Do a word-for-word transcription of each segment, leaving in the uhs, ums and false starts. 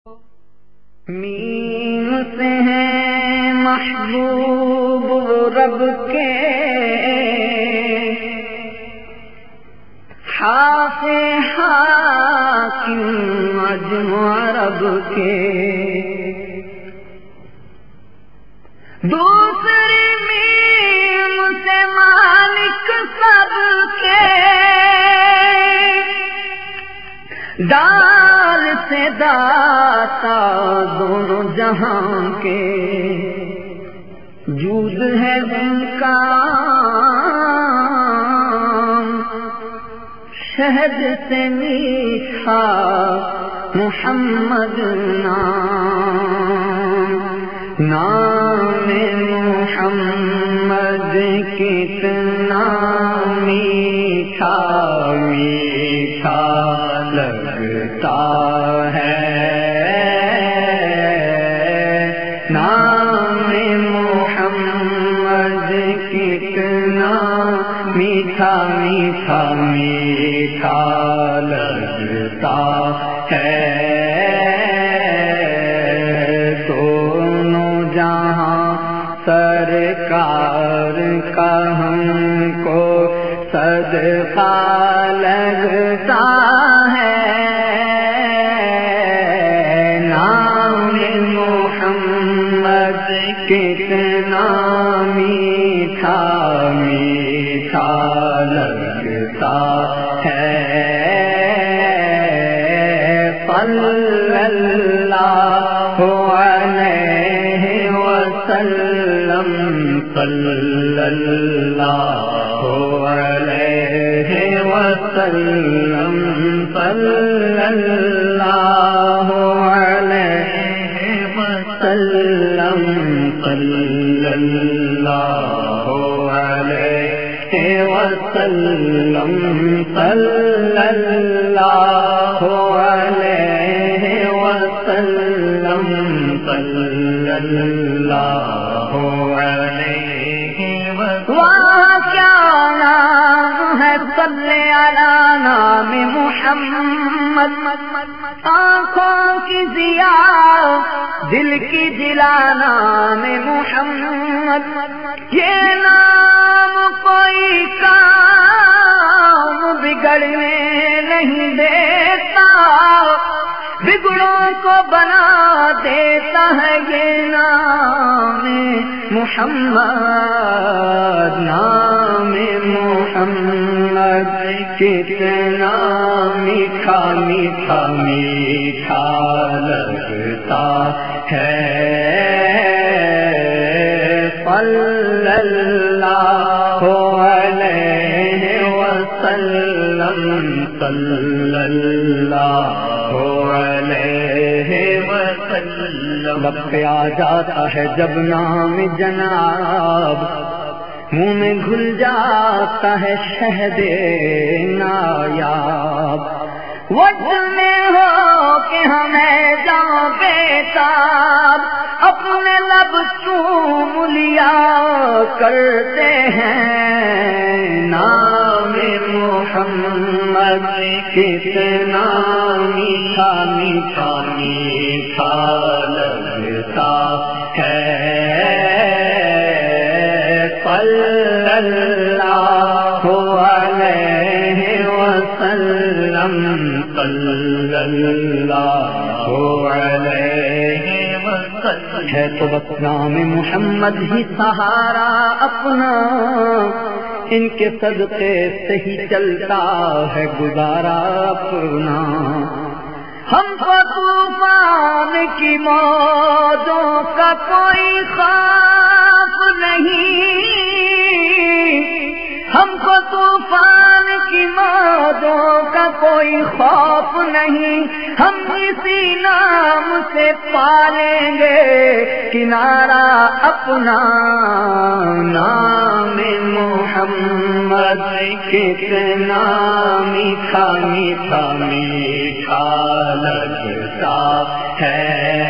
میم سے ہیں محبوب رب کے، حافظ حاکم مجموع رب کے، دوسری میم سے مالک سب کے، دال سے داتا دونوں جہاں کے، جود ہے ان کا شہد سے میٹھا محمد نام، نام محمد کتنا میٹھا میٹھا لگتا ہے، نام محمد کتنا میٹھا میٹھا میٹھا لگتا ہے، دونوں جہاں سرکار کا ہم کو صدقہ لگتا ہے، نام محمد کتنا میٹھا میٹھا لگتا ہے، صلی اللہ علیہ وسلم، صلی اللہ علیہ وسلم، صلی اللہ علیہ وسلم، صلی اللہ علیہ وسلم، صلی اللہ علیہ وسلم، صلی اللہ علیہ وسلم۔ وہاں کیا نام ہے، صلی علی نام محمد، آنکھوں کی ضیا دل کی جلا نام محمد، یہ نام کوئی کام بگڑنے نہیں دیتا، بگڑوں کو بنا دیتا ہے یہ نام محمد، نام محمد کتنا میٹھا میٹھا میٹھا لگتا ہے، صلی اللہ علیہ وسلم، صلی اللہ علیہ وسلم۔ لب پہ آ جاتا ہے جب نام جناب، منہ میں گھل جاتا ہے شہد نایاب، وقت میں ہو کہ ہمیں جاؤ بیتاب، اپنے لب چوم لیا کرتے ہیں، نام محمد کتنا میٹھا میٹھا میٹھا لگتا ہے، صلی اللہ علیہ وسلم، صلی اللہ علیہ وسلم۔ ہے تو بس نام محمد ہی سہارا اپنا، ان کے صدقے سے ہی چلتا ہے گزارا اپنا، ہم کو طوفان کی موجوں کا کوئی خوف نہیں، ہم کو طوفان کی موجوں کا کوئی خوف نہیں، ہم اسی نام سے پالیں گے کنارہ اپنا، نام محمد کتنا میٹھا میٹھا میٹھا لگتا ہے،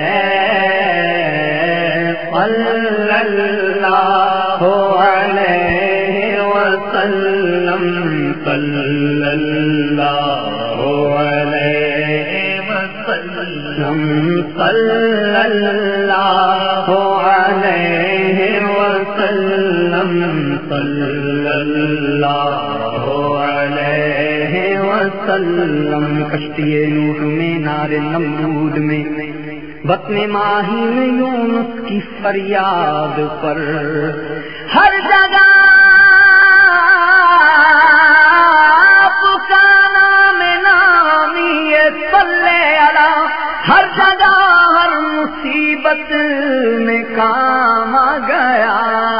صلی اللہ علیہ وسلم، صلی اللہ علیہ وسلم۔ قسم صلی اللہ علیہ وسلم صلی اللہ علیہ وسلم کشتی نوح میں نار نمرود میں بطن ماہی میں یونس کی فریاد پر ہر جگہ پکانا میں نامی صلی علی ہر جگہ ہر مصیبت میں کام آ گیا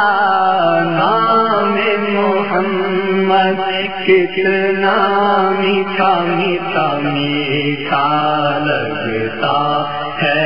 نام محمد کتنا میٹھا میٹھا میٹھا لگتا ہے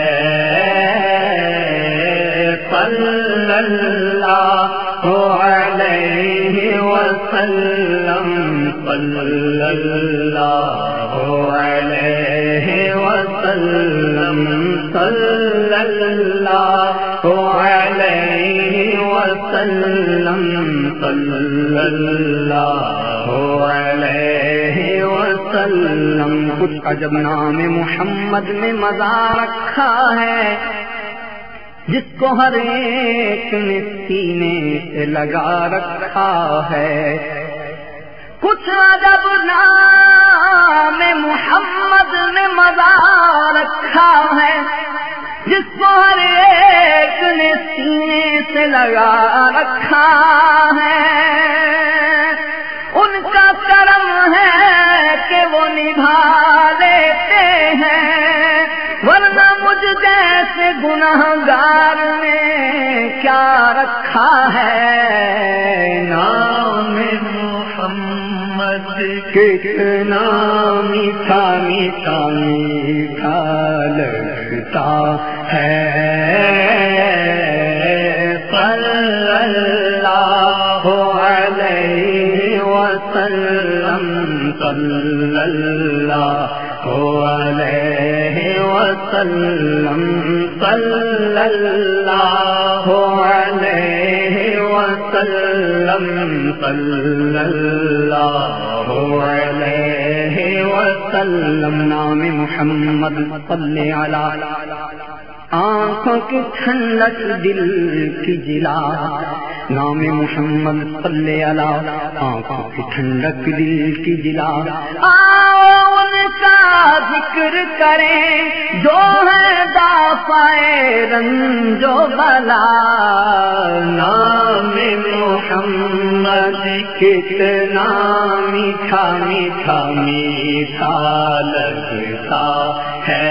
صلی اللہ علیہ وسلم صلی اللہ علیہ وسلم صلی اللہ علیہ وسلم صلی اللہ علیہ وسلم کچھ عجب نام محمد میں مزہ رکھا ہے جس کو ہر ایک نے سینے سے لگا رکھا ہے کچھ عجب نام محمد نے مزہ رکھا ہے جس کو ہر ایک نے سینے سے لگا رکھا ہے ان کا کرم ہے کہ وہ نبھا لیتے ہیں ورنہ مجھ جیسے گنہگار نے کیا رکھا ہے نام محمد کتنا میٹھا میٹھا میٹھا لگتا ہے صلی اللہ علیہ وسلم صلی اللہ علیہ وسلم صلی اللہ علیہ وسلم صلی اللہ علیہ وسلم نام محمد صلی علی آنکھوں کی ٹھنڈک دل کی جلا نام محمد صلی علی آنکھوں کی ٹھنڈک دل کی جلا آؤ ان کا ذکر کریں جو ہے دافعے رنج و بلا نام محمد کتنا میٹھا میٹھا میٹھا لگتا ہے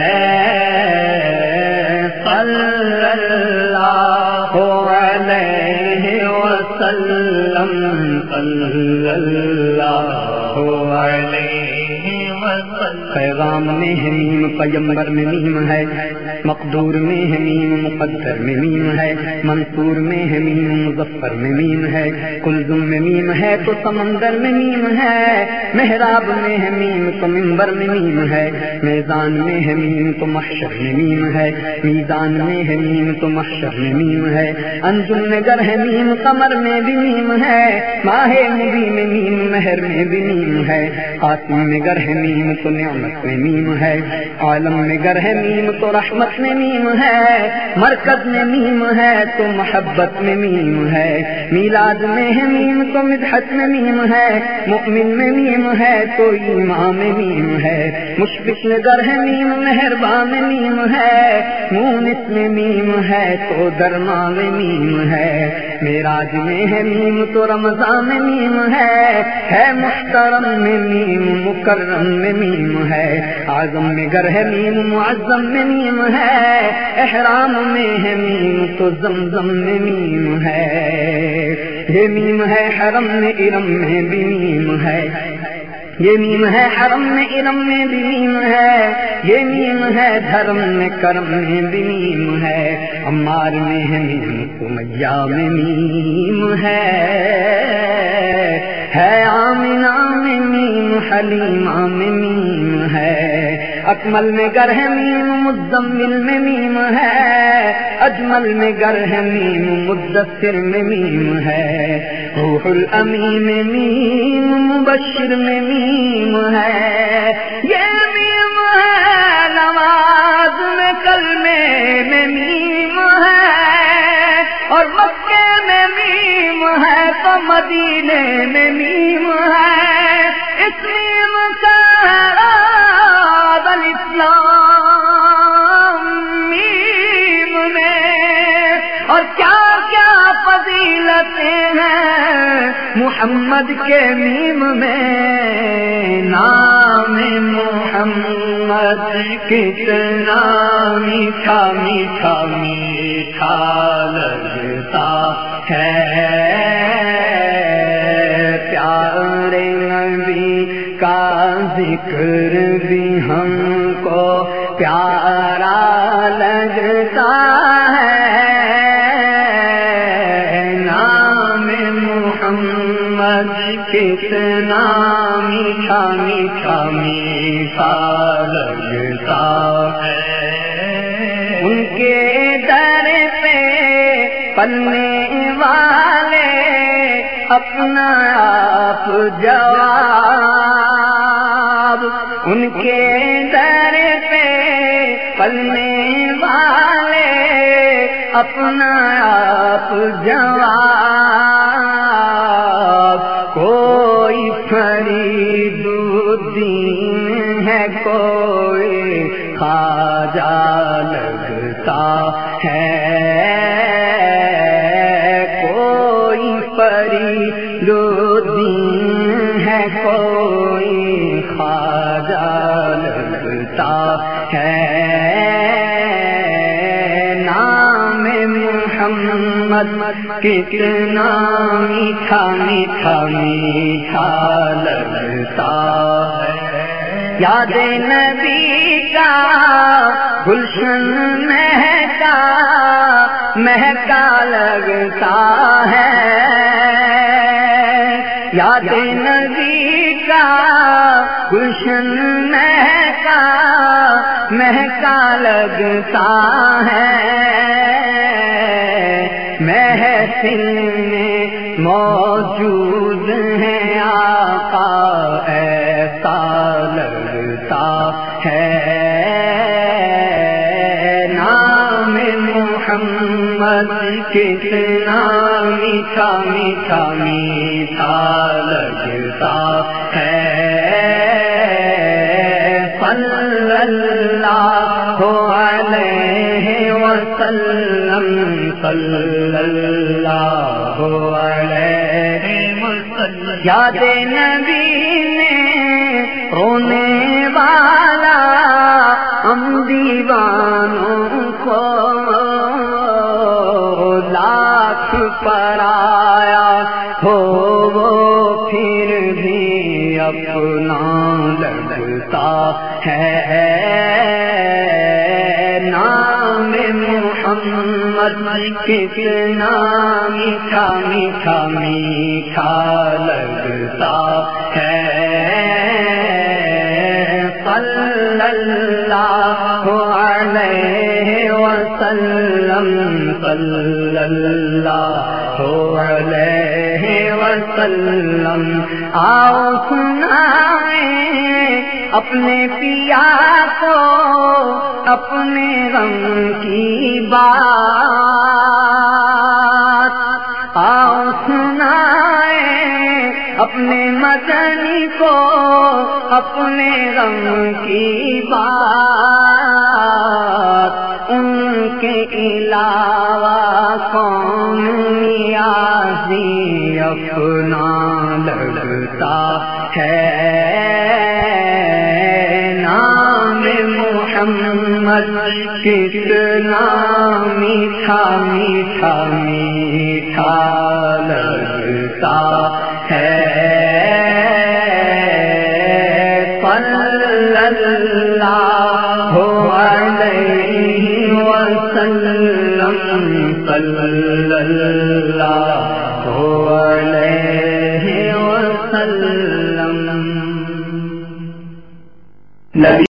صلی اللہ علیہ وسلم صلی اللہ علیہ وسلم پیغام میں ہے میم پیغمبر میں میم ہے مقدور میں ہے میم مقدر میں میم ہے منصور میں ہے میم مظفر میں میم ہے کلزم میں میم ہے تو سمندر میں میم ہے محراب میں ہے میم تو منبر میں میم ہے میزان میں ہے میم تو محشر میں میم ہے میدان میں ہے میم تو محشر میں میم ہے انجم میں گر ہے میم قمر میں بھی میم ہے ماہ مبین میں میم مہر میں بھی میم ہے قاسم میں گر ہے میم تو نعمت میں میم ہے عالم میں گر ہے میم تو رحمت میں میم ہے مرکز میں میم ہے تو محبت میں میم ہے میلاد میں ہے میم تو مدحت میں میم ہے مؤمن میں میم ہے تو ایمان میں میم ہے مشفق میں گر ہے میم مہربان میں میم ہے مونس میں میم ہے تو درما میں میم ہے معراج میں ہے میم تو رمضان میں میم ہے ہے محترم میں میم مکرم میں میم ہے اعظم میں گر ہے میم معظم میں میم ہے احرام میں ہے میم تو زمزم میں میم ہے یہ میم ہے حرم میں ارم میں بھی میم ہے یہ میم ہے حرم میں ارم میں بھی میم ہے یہ میم ہے دھرم میں کرم میں بھی میم ہے عمار میں ہے میم سمیہ میں میم ہے ہے آمنہ میں میم حلیمہ میں میم ہے اکمل میں گر ہے میم مزمل میں میم ہے اجمل میں گر ہے میم مدثر میں میم ہے روح الامین میں میم مبشر میں میم ہے یہ میم ہے نواز کلمے میں میم ہے اور مکے میں میم ہے تو مدینے میں میم ہے، اس میم کا الاسلام میم میں، اور کیا کیا فضیلتیں ہیں محمد کے میم میں، نام محمد کتنا میٹھا میٹھا میٹھا لگتا ہے، پیارے نبی کا ذکر بھی ہم کو پیارا لگتا ہے، نام محمد کتنا میٹھا میٹھا میٹھا لگتا ہے، ان کے در پہ پلنے والے اپنا آپ جواب، ان کے در پہ پلنے والے اپنا آپ جواب، کوئی فرید الدین ہے کوئی خواجہ لگتا ہے، کوئی فرید الدین ہے کوئی خواجہ لگتا ہے، نام محمد کتنا میٹھا میٹھا میٹھا لگتا ہے، یاد نبی کا گلشن مہکا مہکا لگتا ہے، یاد نبی کا گلشن مہکا مہکا لگتا ہے، محفل میں موجود ہے آقا ایسا لگتا ہے، نام محمد کتنا میٹھا میٹھا میٹھا لگتا ہے، صلی اللہ علیہ وسلم صلی اللہ علیہ وسلم، یاد نبی نے رونے والا ہم دیوانوں کو لاکھ پرایا ہو وہ پھر بھی اپنا لگتا ہے، نام محمد کتنا میٹھا میٹھا میٹھا لگتا ہے، صلی اللہ علیہ وسلم صلی اللہ علیہ وسلم، آؤ سنائیں اپنے پیا کو اپنے غم کی بات، آؤ سنائیں اپنے مدنی کو اپنے غم کی بات، ان کے علاوہ کون نیازی اپنا لگتا ہے، نام محمد کتنا میٹھا میٹھا میٹھا لگتا ہے، صلی اللہ علیہ وسلم صلی اللہ علیہ وسلم، نبی